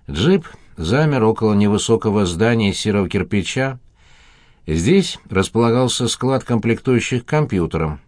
Джип замер около невысокого здания из серого кирпича. Здесь располагался склад комплектующих к компьютерам.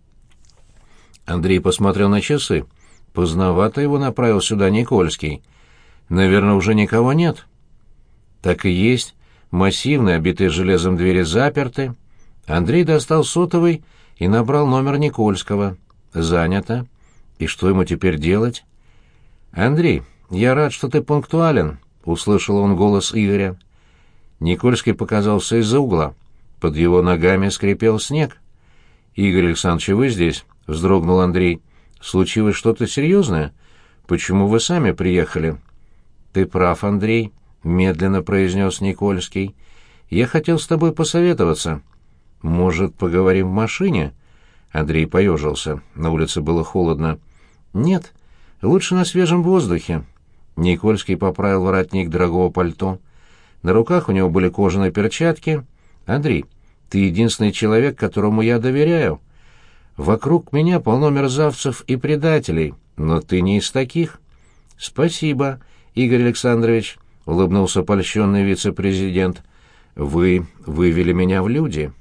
Андрей посмотрел на часы. Поздновато его направил сюда Никольский. Наверное, уже никого нет. Так и есть. Массивные, обитые железом двери заперты. Андрей достал сотовый и набрал номер Никольского. Занято. И что ему теперь делать? «Андрей, я рад, что ты пунктуален», — услышал он голос Игоря. Никольский показался из-за угла. Под его ногами скрипел снег. «Игорь Александрович, вы здесь?» — вздрогнул Андрей. «Случилось что-то серьезное? Почему вы сами приехали?» «Ты прав, Андрей», — медленно произнес Никольский. «Я хотел с тобой посоветоваться. Может, поговорим в машине?» Андрей поежился. На улице было холодно. «Нет, лучше на свежем воздухе». Никольский поправил воротник дорогого пальто. На руках у него были кожаные перчатки. «Андрей, ты единственный человек, которому я доверяю. Вокруг меня полно мерзавцев и предателей, но ты не из таких». «Спасибо, Игорь Александрович», — улыбнулся польщенный вице-президент. «Вы вывели меня в люди».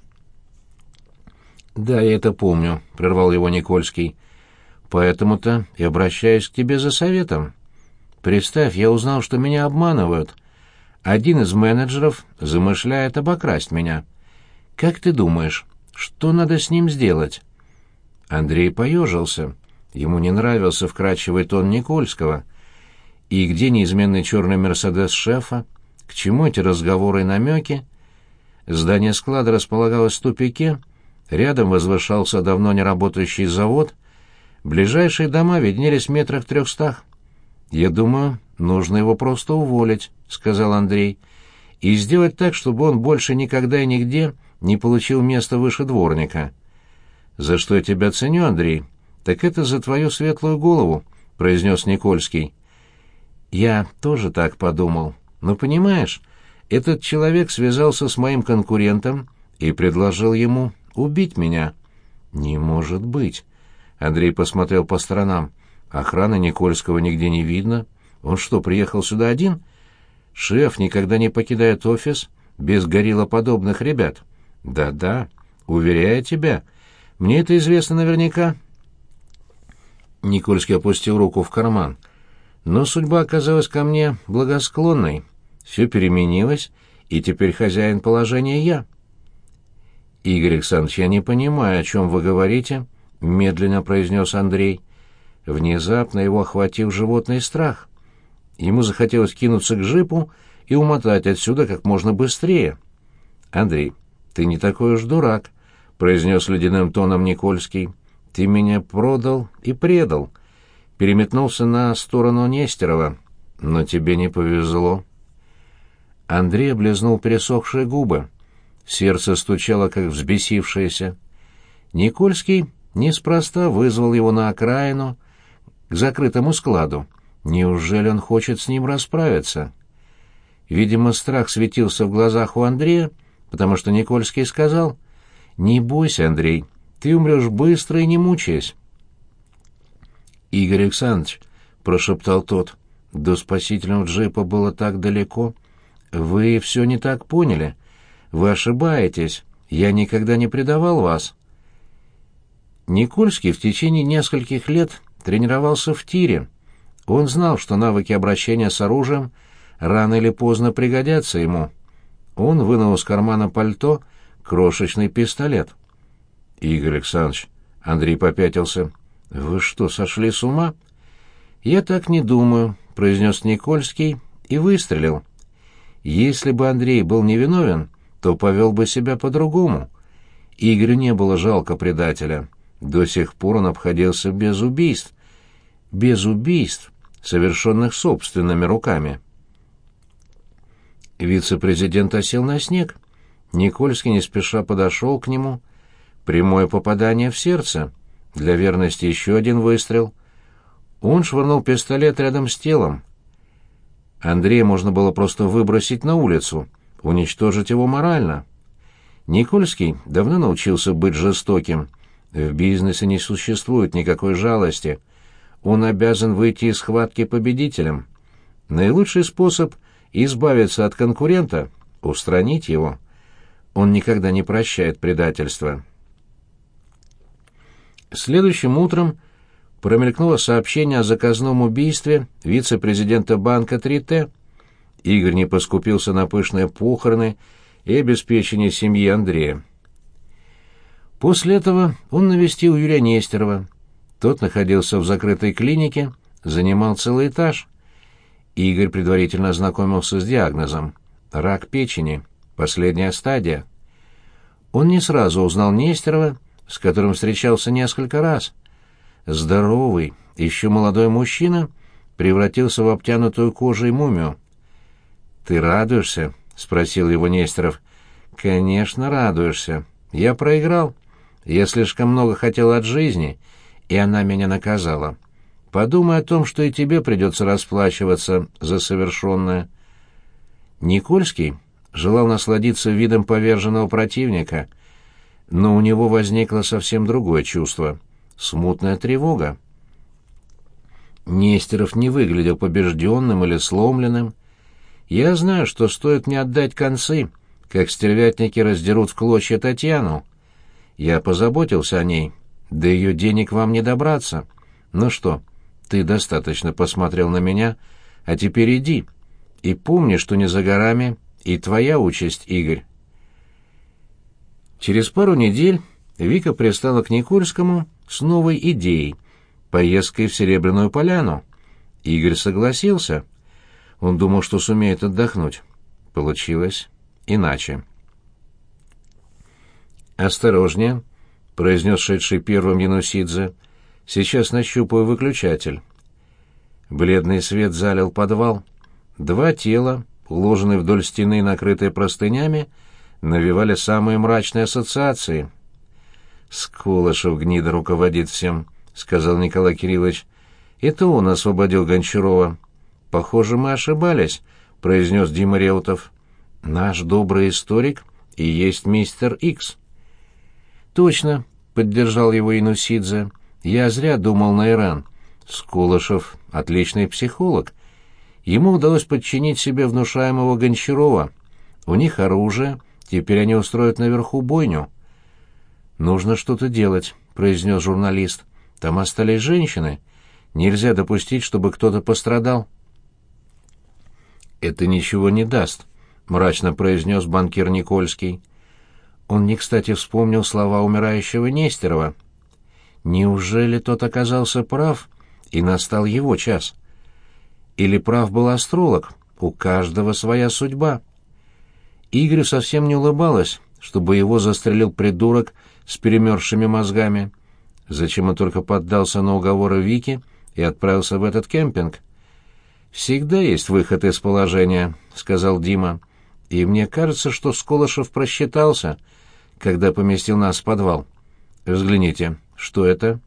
«Да, я это помню», — прервал его Никольский. «Поэтому-то и обращаюсь к тебе за советом. Представь, я узнал, что меня обманывают. Один из менеджеров замышляет обокрасть меня. Как ты думаешь, что надо с ним сделать?» Андрей поежился. Ему не нравился вкрадчивый тон Никольского. И где неизменный черный «Мерседес» шефа? К чему эти разговоры и намеки? Здание склада располагалось в тупике. Рядом возвышался давно не работающий завод. Ближайшие дома виднелись в метрах 300. «Я думаю, нужно его просто уволить», — сказал Андрей, «и сделать так, чтобы он больше никогда и нигде не получил место выше дворника». «За что я тебя ценю, Андрей? Так это за твою светлую голову», — произнес Никольский. «Я тоже так подумал. Но понимаешь, этот человек связался с моим конкурентом и предложил ему убить меня». «Не может быть». Андрей посмотрел по сторонам. Охраны Никольского нигде не видно. Он что, приехал сюда один? Шеф никогда не покидает офис без гориллоподобных ребят. Да-да, уверяю тебя. Мне это известно наверняка. Никольский опустил руку в карман. Но судьба оказалась ко мне благосклонной. Все переменилось, и теперь хозяин положения я. «Игорь Александрович, я не понимаю, о чем вы говорите», — медленно произнес Андрей. Внезапно его охватил животный страх. Ему захотелось кинуться к джипу и умотать отсюда как можно быстрее. «Андрей, ты не такой уж дурак», — произнес ледяным тоном Никольский. «Ты меня продал и предал. Переметнулся на сторону Нестерова, но тебе не повезло». Андрей облизнул пересохшие губы. Сердце стучало, как взбесившееся. Никольский неспроста вызвал его на окраину, к закрытому складу. Неужели он хочет с ним расправиться? Видимо, страх светился в глазах у Андрея, потому что Никольский сказал: «Не бойся, Андрей, ты умрешь быстро и не мучаясь». «Игорь Александрович», — прошептал тот, — «до спасительного джипа было так далеко. Вы все не так поняли. Вы ошибаетесь. Я никогда не предавал вас». Никольский в течение нескольких лет тренировался в тире. Он знал, что навыки обращения с оружием рано или поздно пригодятся ему. Он вынул из кармана пальто крошечный пистолет. «Игорь Александрович», — Андрей попятился, — «вы что, сошли с ума?» «Я так не думаю», — произнес Никольский и выстрелил. Если бы Андрей был невиновен, то повел бы себя по-другому. Игорю не было жалко предателя. До сих пор он обходился без убийств. Без убийств, совершенных собственными руками. Вице-президент осел на снег. Никольский не спеша подошел к нему. Прямое попадание в сердце. Для верности еще один выстрел. Он швырнул пистолет рядом с телом. Андрея можно было просто выбросить на улицу, уничтожить его морально. Никольский давно научился быть жестоким. В бизнесе не существует никакой жалости. Он обязан выйти из схватки победителем. Наилучший способ избавиться от конкурента — устранить его. Он никогда не прощает предательства. Следующим утром промелькнуло сообщение о заказном убийстве вице-президента банка 3Т. Игорь не поскупился на пышные похороны и обеспечение семьи Андрея. После этого он навестил Юрия Нестерова. Тот находился в закрытой клинике, занимал целый этаж. Игорь предварительно ознакомился с диагнозом — рак печени, последняя стадия. Он не сразу узнал Нестерова, с которым встречался несколько раз. Здоровый, еще молодой мужчина превратился в обтянутую кожей мумию. «Ты радуешься?» — спросил его Нестеров. «Конечно, радуешься. Я проиграл. Я слишком много хотел от жизни, и она меня наказала. Подумай о том, что и тебе придется расплачиваться за совершенное». Никольский желал насладиться видом поверженного противника, но у него возникло совсем другое чувство — смутная тревога. Нестеров не выглядел побежденным или сломленным. «Я знаю, что стоит мне отдать концы, как стервятники раздерут в клочья Татьяну. Я позаботился о ней, до ее денег вам не добраться. Ну что, ты достаточно посмотрел на меня, а теперь иди. И помни, что не за горами и твоя участь, Игорь». Через пару недель Вика пристала к Никольскому с новой идеей — поездкой в Серебряную Поляну. Игорь согласился. Он думал, что сумеет отдохнуть. Получилось иначе. «Осторожнее», — произнес шедший первым Янусидзе. «Сейчас нащупаю выключатель». Бледный свет залил подвал. Два тела, уложенные вдоль стены, накрытые простынями, навевали самые мрачные ассоциации. «Скулышев, гнида, руководит всем», — сказал Николай Кириллович. «Это он освободил Гончарова». «Похоже, мы ошибались», — произнес Дима Реутов. «Наш добрый историк и есть мистер Икс». «Точно», — поддержал его Янусидзе. «Я зря думал на Иран. Скулышев — отличный психолог. Ему удалось подчинить себе внушаемого Гончарова. У них оружие, теперь они устроят наверху бойню». «Нужно что-то делать», — произнес журналист. «Там остались женщины. Нельзя допустить, чтобы кто-то пострадал». «Это ничего не даст», — мрачно произнес банкир Никольский. Он не кстати вспомнил слова умирающего Нестерова. Неужели тот оказался прав, и настал его час? Или прав был астролог? У каждого своя судьба. Игорю совсем не улыбалось, чтобы его застрелил придурок с перемерзшими мозгами. Зачем он только поддался на уговоры Вики и отправился в этот кемпинг? «Всегда есть выход из положения», — сказал Дима. «И мне кажется, что Скулышев просчитался, когда поместил нас в подвал. Взгляните, что это?»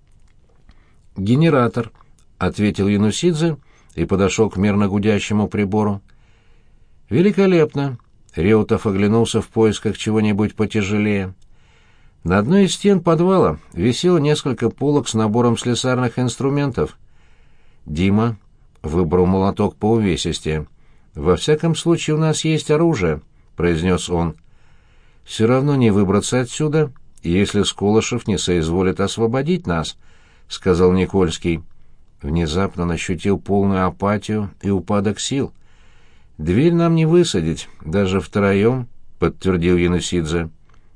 «Генератор», — ответил Янусидзе и подошел к мерно гудящему прибору. «Великолепно!» — Реутов оглянулся в поисках чего-нибудь потяжелее. На одной из стен подвала висело несколько полок с набором слесарных инструментов. Дима выбрал молоток по увесистее. «Во всяком случае, у нас есть оружие», — произнес он. «Все равно не выбраться отсюда, если Скулышев не соизволит освободить нас», — сказал Никольский. Внезапно он ощутил полную апатию и упадок сил. «Дверь нам не высадить, даже втроем», — подтвердил Янусидзе.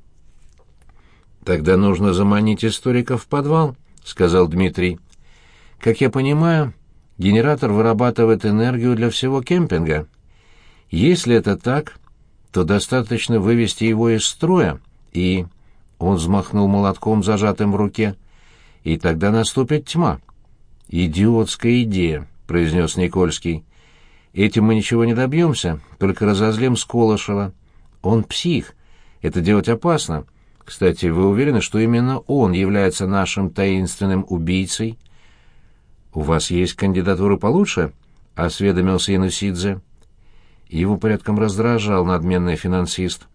«Тогда нужно заманить историков в подвал», — сказал Дмитрий. «Как я понимаю, генератор вырабатывает энергию для всего кемпинга. Если это так, то достаточно вывести его из строя, и...» Он взмахнул молотком, зажатым в руке. «И тогда наступит тьма». «Идиотская идея», — произнес Никольский. «Этим мы ничего не добьемся, только разозлим Скулышева. Он псих. Это делать опасно. Кстати, вы уверены, что именно он является нашим таинственным убийцей?» «У вас есть кандидатуры получше?» — осведомился Янусидзе. Его порядком раздражал надменный финансист.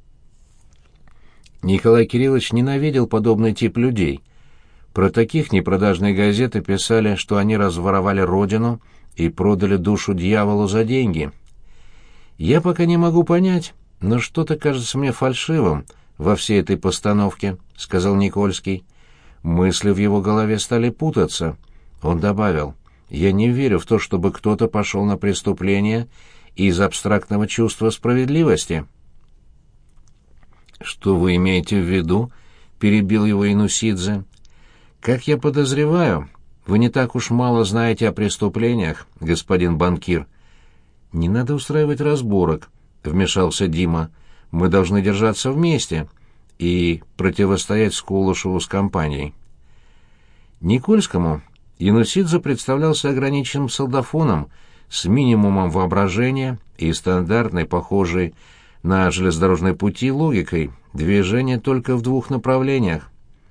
Николай Кириллович ненавидел подобный тип людей. Про таких непродажные газеты писали, что они разворовали родину и продали душу дьяволу за деньги. Я пока не могу понять, но что-то кажется мне фальшивым во всей этой постановке, — сказал Никольский. Мысли в его голове стали путаться. Он добавил: «Я не верю в то, чтобы кто-то пошел на преступление из абстрактного чувства справедливости». «Что вы имеете в виду?» — перебил его Инусидзе. «Как я подозреваю, вы не так уж мало знаете о преступлениях, господин банкир». «Не надо устраивать разборок», — вмешался Дима. «Мы должны держаться вместе и противостоять Скулышеву с компанией». Никольскому Инусидзе представлялся ограниченным солдафоном с минимумом воображения и стандартной, похожей на железнодорожные пути, логикой движения только в двух направлениях.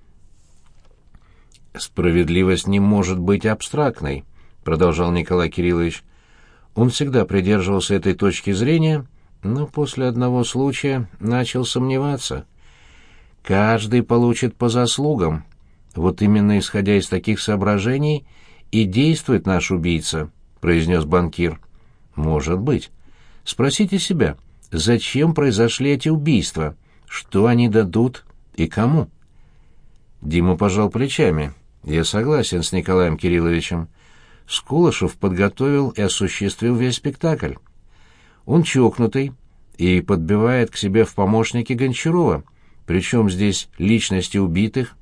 «Справедливость не может быть абстрактной», — продолжал Николай Кириллович. Он всегда придерживался этой точки зрения, но после одного случая начал сомневаться. «Каждый получит по заслугам. Вот именно исходя из таких соображений и действует наш убийца», — произнес банкир. «Может быть. Спросите себя, зачем произошли эти убийства, что они дадут и кому?» Дима пожал плечами. «Я согласен с Николаем Кирилловичем. Скулышев подготовил и осуществил весь спектакль. Он чокнутый и подбивает к себе в помощники Гончарова. Причем здесь личности убитых?»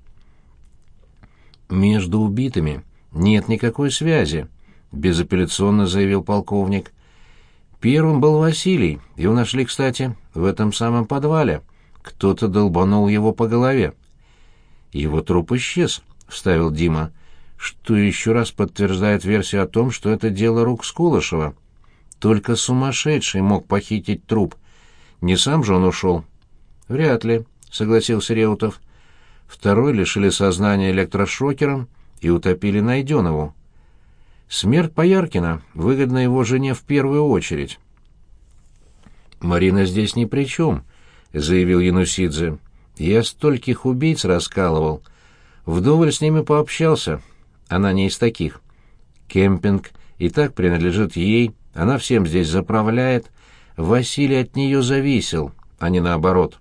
«Между убитыми нет никакой связи», — безапелляционно заявил полковник. «Первым был Василий, его нашли, кстати, в этом самом подвале. Кто-то долбанул его по голове». «Его труп исчез», — вставил Дима, что еще раз подтверждает версию о том, что это дело рук Скулышева. Только сумасшедший мог похитить труп. Не сам же он ушел? «Вряд ли», — согласился Реутов. Второй лишили сознания электрошокером и утопили Найденову. Смерть Пояркина выгодна его жене в первую очередь. «Марина здесь ни при чем», — заявил Янусидзе. «Я стольких убийц раскалывал. Вдоволь с ними пообщался. Она не из таких. Кемпинг и так принадлежит ей, она всем здесь заправляет. Василий от нее зависел, а не наоборот».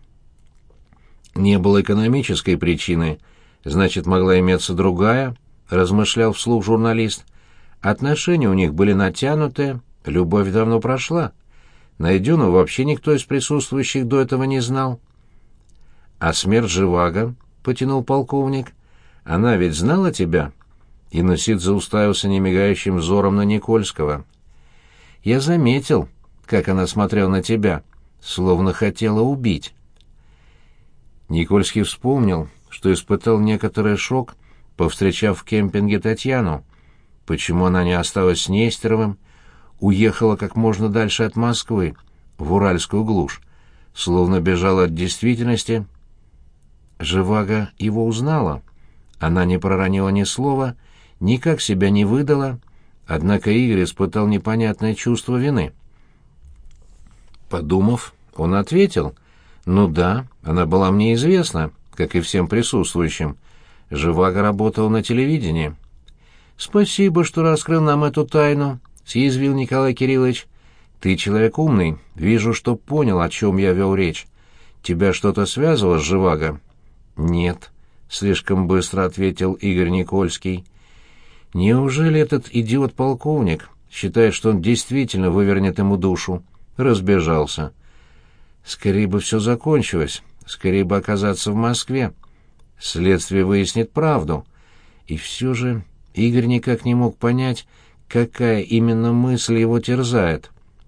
«Не было экономической причины, значит, могла иметься другая», — размышлял вслух журналист. «Отношения у них были натянутые, любовь давно прошла. Найдену вообще никто из присутствующих до этого не знал». «А смерть Живаго?» — потянул полковник. «Она ведь знала тебя?» Инусидзе уставился немигающим взором на Никольского. «Я заметил, как она смотрела на тебя, словно хотела убить». Никольский вспомнил, что испытал некоторый шок, повстречав в кемпинге Татьяну. Почему она не осталась с Нестеровым, уехала как можно дальше от Москвы, в уральскую глушь, словно бежала от действительности. Живаго его узнала. Она не проронила ни слова, никак себя не выдала, однако Игорь испытал непонятное чувство вины. Подумав, он ответил: «Ну да, она была мне известна, как и всем присутствующим. Живаго работала на телевидении». «Спасибо, что раскрыл нам эту тайну», — съязвил Николай Кириллович. «Ты человек умный, вижу, что понял, о чем я вел речь. Тебя что-то связывало с Живаго?» «Нет», — слишком быстро ответил Игорь Никольский. «Неужели этот идиот-полковник считает, что он действительно вывернет ему душу?» Разбежался. «Скорее бы все закончилось, скорее бы оказаться в Москве. Следствие выяснит правду». И все же Игорь никак не мог понять, какая именно мысль его терзает.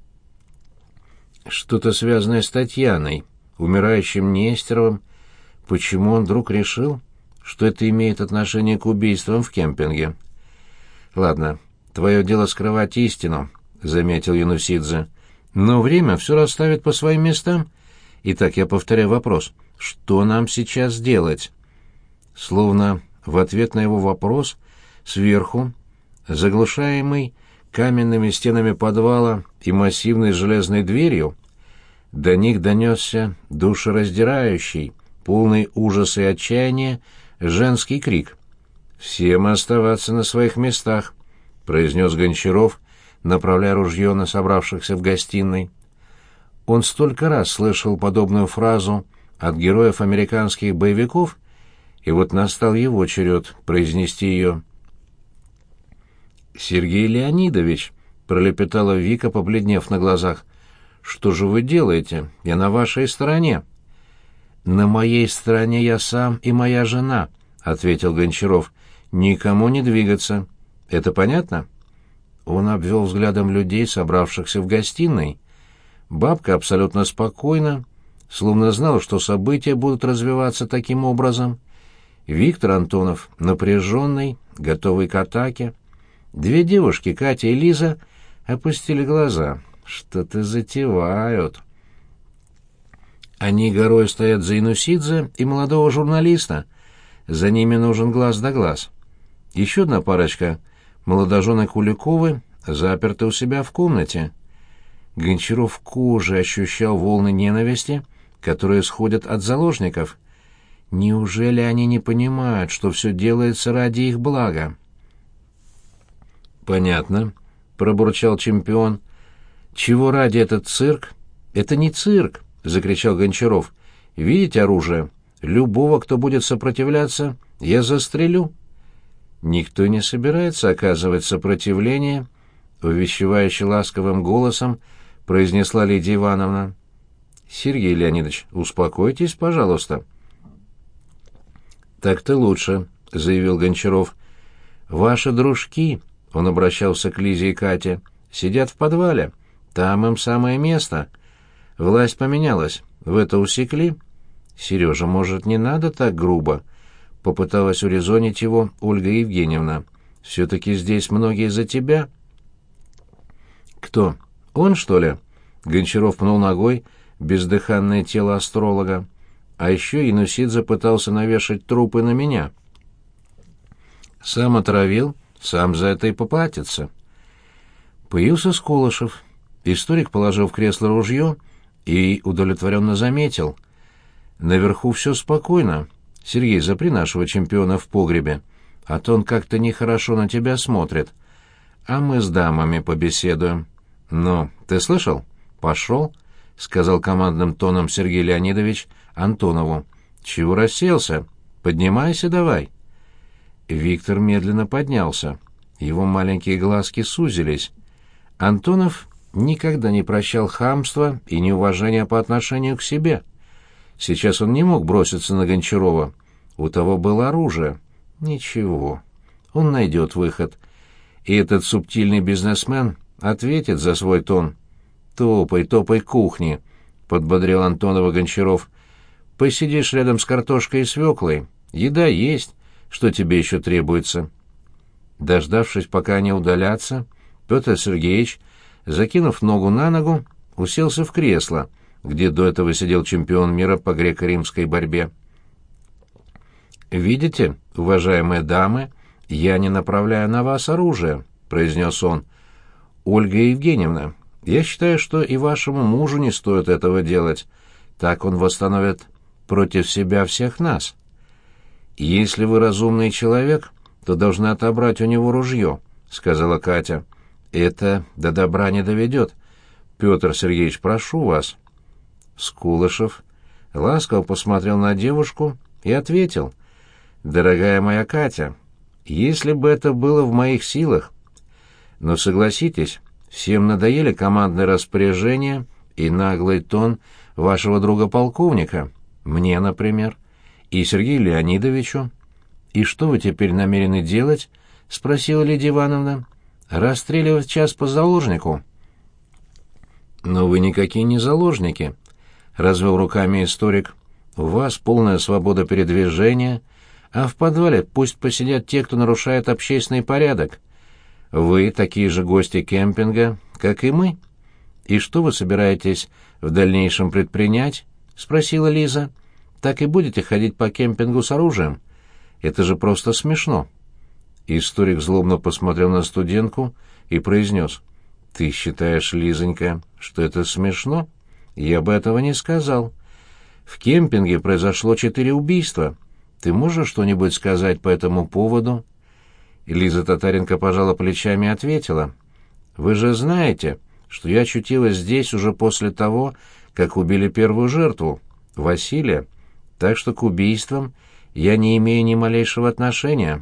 Что-то связанное с Татьяной, умирающим Нестеровым. Почему он вдруг решил, что это имеет отношение к убийствам в кемпинге? «Ладно, твое дело скрывать истину», — заметил Янусидзе. «Но время все расставит по своим местам. Итак, я повторяю вопрос. Что нам сейчас делать?» Словно в ответ на его вопрос сверху, заглушаемый каменными стенами подвала и массивной железной дверью, до них донесся душераздирающий, полный ужаса и отчаяния, женский крик. «Всем оставаться на своих местах! — произнес Гончаров, направляя ружье на собравшихся в гостиной. Он столько раз слышал подобную фразу от героев американских боевиков, и вот настал его черед произнести ее. «Сергей Леонидович», — пролепетала Вика, побледнев на глазах, — «что же вы делаете? Я на вашей стороне». «На моей стороне я сам и моя жена», — ответил Гончаров. «Никому не двигаться. Это понятно?» Он обвел взглядом людей, собравшихся в гостиной. Бабка абсолютно спокойна, словно знал, что события будут развиваться таким образом. Виктор Антонов напряженный, готовый к атаке. Две девушки, Катя и Лиза, опустили глаза. Что-то затевают. Они горой стоят за Инусидзе и молодого журналиста. За ними нужен глаз да глаз. Еще одна парочка, молодожены Куликовы, заперты у себя в комнате. Гончаров кожей ощущал волны ненависти, которые исходят от заложников. Неужели они не понимают, что все делается ради их блага? «Понятно», — пробурчал чемпион. «Чего ради этот цирк?» «Это не цирк», — закричал Гончаров. «Видите оружие? Любого, кто будет сопротивляться, я застрелю». «Никто не собирается оказывать сопротивление», — увещевающе ласковым голосом произнесла Лидия Ивановна. «Сергей Леонидович, успокойтесь, пожалуйста». «Так-то лучше», — заявил Гончаров. «Ваши дружки», — он обращался к Лизе и Кате, — «сидят в подвале. Там им самое место. Власть поменялась. Вы это усекли?» «Сережа, может, не надо так грубо?» — попыталась урезонить его Ольга Евгеньевна. «Все-таки здесь многие за тебя». «Кто? Он, что ли?» — Гончаров пнул ногой бездыханное тело астролога. «А еще Инусидзе пытался навешать трупы на меня». «Сам отравил, сам за это и поплатится». Появился Сколышев. Историк положил в кресло ружье и удовлетворенно заметил. «Наверху все спокойно. Сергей, запри нашего чемпиона в погребе, а то он как-то нехорошо на тебя смотрит. А мы с дамами побеседуем». «Ну, ты слышал? Пошел», — сказал командным тоном Сергей Леонидович Антонову. «Чего расселся? Поднимайся давай». Виктор медленно поднялся. Его маленькие глазки сузились. Антонов никогда не прощал хамства и неуважения по отношению к себе. Сейчас он не мог броситься на Гончарова. У того было оружие. Ничего, он найдет выход. И этот субтильный бизнесмен ответит за свой тон. «Топай, топай к кухне», — подбодрил Антонова Гончаров. «Посидишь рядом с картошкой и свеклой. Еда есть. Что тебе еще требуется?» Дождавшись, пока они удалятся, Петр Сергеевич, закинув ногу на ногу, уселся в кресло, где до этого сидел чемпион мира по греко-римской борьбе. «Видите, уважаемые дамы, я не направляю на вас оружие», — произнес он. «Ольга Евгеньевна, я считаю, что и вашему мужу не стоит этого делать. Так он восстановит против себя всех нас. Если вы разумный человек, то должны отобрать у него ружье», — сказала Катя. «Это до добра не доведет. Петр Сергеевич, прошу вас». Скулышев ласково посмотрел на девушку и ответил: «Дорогая моя Катя, если бы это было в моих силах. Но согласитесь, всем надоели командные распоряжения и наглый тон вашего друга-полковника, мне, например, и Сергею Леонидовичу». «И что вы теперь намерены делать?» — спросила Лидия Ивановна. «Расстреливать час по заложнику?» «Но вы никакие не заложники», — развел руками историк. «У вас полная свобода передвижения, а в подвале пусть посидят те, кто нарушает общественный порядок. Вы такие же гости кемпинга, как и мы. И что вы собираетесь в дальнейшем предпринять?» — спросила Лиза. «Так и будете ходить по кемпингу с оружием? Это же просто смешно». Историк злобно посмотрел на студентку и произнес: «Ты считаешь, Лизонька, что это смешно? Я бы этого не сказал. В кемпинге произошло 4 убийства. Ты можешь что-нибудь сказать по этому поводу?» Лиза Татаренко пожала плечами и ответила: «Вы же знаете, что я очутилась здесь уже после того, как убили первую жертву, Василия, так что к убийствам я не имею ни малейшего отношения».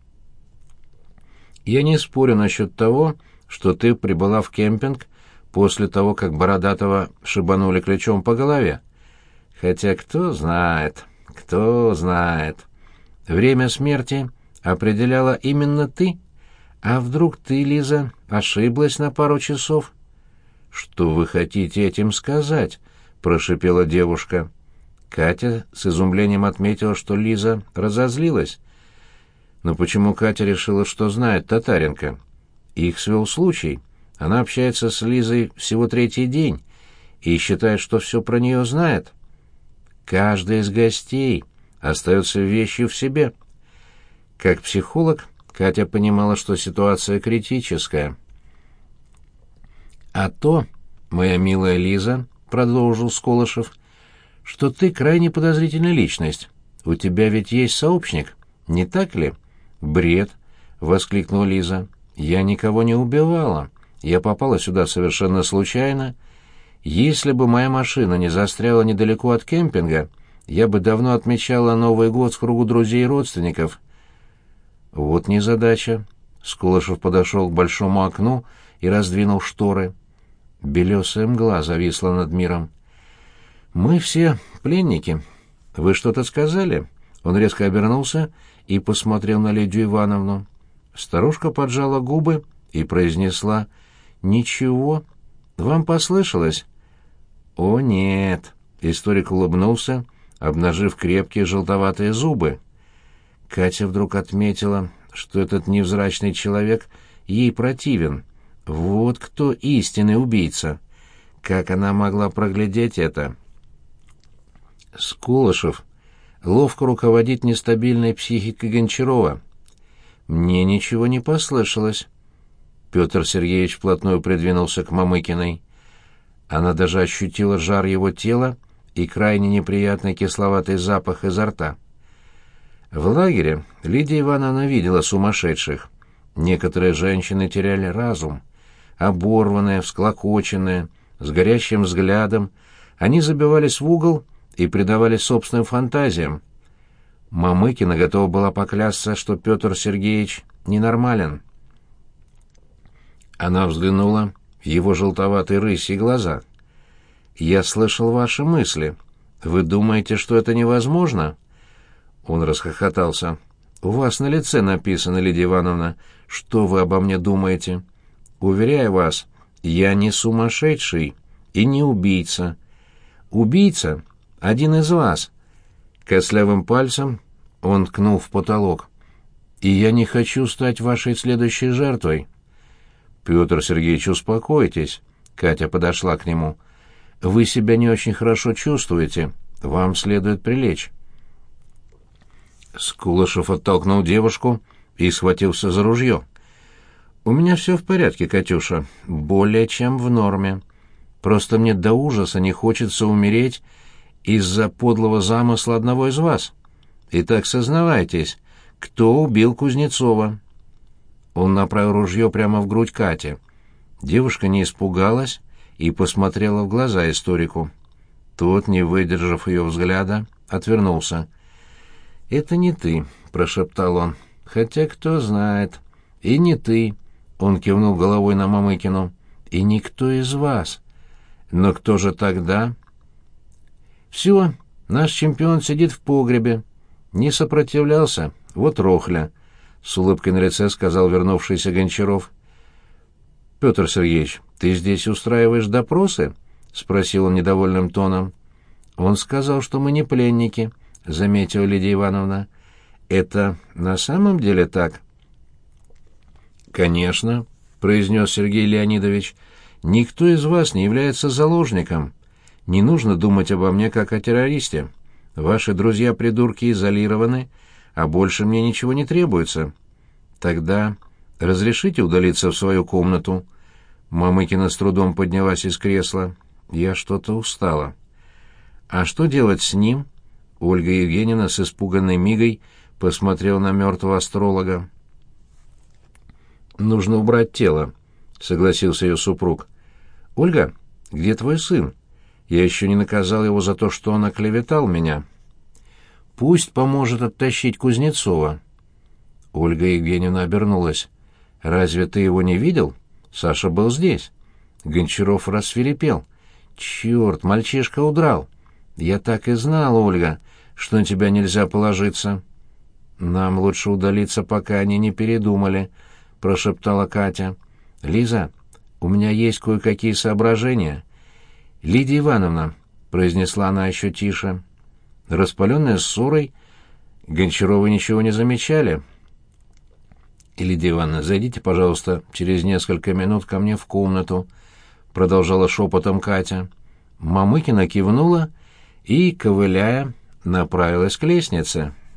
«Я не спорю насчет того, что ты прибыла в кемпинг после того, как Бородатого шибанули ключом по голове. Хотя кто знает, кто знает. Время смерти определяла именно ты. А вдруг ты, Лиза, ошиблась на пару часов?» «Что вы хотите этим сказать?» — прошипела девушка. Катя с изумлением отметила, что Лиза разозлилась. Но почему Катя решила, что знает Татаренко? Их свел случай. Она общается с Лизой всего третий день и считает, что все про нее знает. Каждый из гостей остается вещью в себе. Как психолог, Катя понимала, что ситуация критическая. «А то, моя милая Лиза, — продолжил Сколышев, — что ты крайне подозрительная личность. У тебя ведь есть сообщник, не так ли?» «Бред!» — воскликнула Лиза. «Я никого не убивала. Я попала сюда совершенно случайно. Если бы моя машина не застряла недалеко от кемпинга, я бы давно отмечала Новый год в кругу друзей и родственников». «Вот незадача». Скулышев подошел к большому окну и раздвинул шторы. Белесая мгла зависла над миром. «Мы все пленники. Вы что-то сказали?» Он резко обернулся и посмотрел на Лидию Ивановну. Старушка поджала губы и произнесла: «Ничего. Вам послышалось?» «О, нет!» — историк улыбнулся, обнажив крепкие желтоватые зубы. Катя вдруг отметила, что этот невзрачный человек ей противен. Вот кто истинный убийца. Как она могла проглядеть это? Скулышев ловко руководит нестабильной психикой Гончарова. Мне ничего не послышалось. Петр Сергеевич вплотную придвинулся к Мамыкиной. Она даже ощутила жар его тела и крайне неприятный кисловатый запах изо рта. В лагере Лидия Ивановна видела сумасшедших. Некоторые женщины теряли разум. Оборванные, всклокоченные, с горящим взглядом, они забивались в угол и предавались собственным фантазиям. Мамыкина готова была поклясться, что Петр Сергеевич ненормален. Она взглянула в его желтоватые рысьи глаза. «Я слышал ваши мысли. Вы думаете, что это невозможно?» Он расхохотался. «У вас на лице написано, Лидия Ивановна, что вы обо мне думаете. Уверяю вас, я не сумасшедший и не убийца. Убийца — один из вас». Костлявым пальцем он ткнул в потолок. «И я не хочу стать вашей следующей жертвой». «Петр Сергеевич, успокойтесь». Катя подошла к нему. «Вы себя не очень хорошо чувствуете. Вам следует прилечь». Скулышев оттолкнул девушку и схватился за ружье. «У меня все в порядке, Катюша, более чем в норме. Просто мне до ужаса не хочется умереть из-за подлого замысла одного из вас. Итак, сознавайтесь, кто убил Кузнецова?» Он направил ружье прямо в грудь Кати. Девушка не испугалась и посмотрела в глаза историку. Тот, не выдержав ее взгляда, отвернулся. «Это не ты», — прошептал он. «Хотя кто знает. И не ты», — он кивнул головой на Мамыкину. «И никто из вас. Но кто же тогда?» «Все, наш чемпион сидит в погребе. Не сопротивлялся. Вот рохля», — с улыбкой на лице сказал вернувшийся Гончаров. «Петр Сергеевич, ты здесь устраиваешь допросы?» — спросил он недовольным тоном. «Он сказал, что мы не пленники», — заметила Лидия Ивановна. «Это на самом деле так?» «Конечно», — произнес Сергей Леонидович. «Никто из вас не является заложником. Не нужно думать обо мне как о террористе. Ваши друзья-придурки изолированы, а больше мне ничего не требуется. Тогда разрешите удалиться в свою комнату?» Мамыкина с трудом поднялась из кресла. «Я что-то устала». «А что делать с ним?» Ольга Евгеньевна с испуганной мигой посмотрела на мертвого астролога. нужно убрать тело», — согласился ее супруг. «Ольга, где твой сын? Я еще не наказал его за то, что он оклеветал меня». «Пусть поможет оттащить Кузнецова». Ольга Евгеньевна обернулась. «Разве ты его не видел? Саша был здесь». Гончаров рассвирепел. «Черт, мальчишка удрал! Я так и знал, Ольга, что на тебя нельзя положиться». «Нам лучше удалиться, пока они не передумали», — прошептала Катя. «Лиза, у меня есть кое-какие соображения». «Лидия Ивановна», — произнесла она еще тише. Распаленная ссорой, Гончаровы ничего не замечали. «Лидия Ивановна, зайдите, пожалуйста, через несколько минут ко мне в комнату», — продолжала шепотом Катя. Мамыкина кивнула и, ковыляя, направилась к лестнице.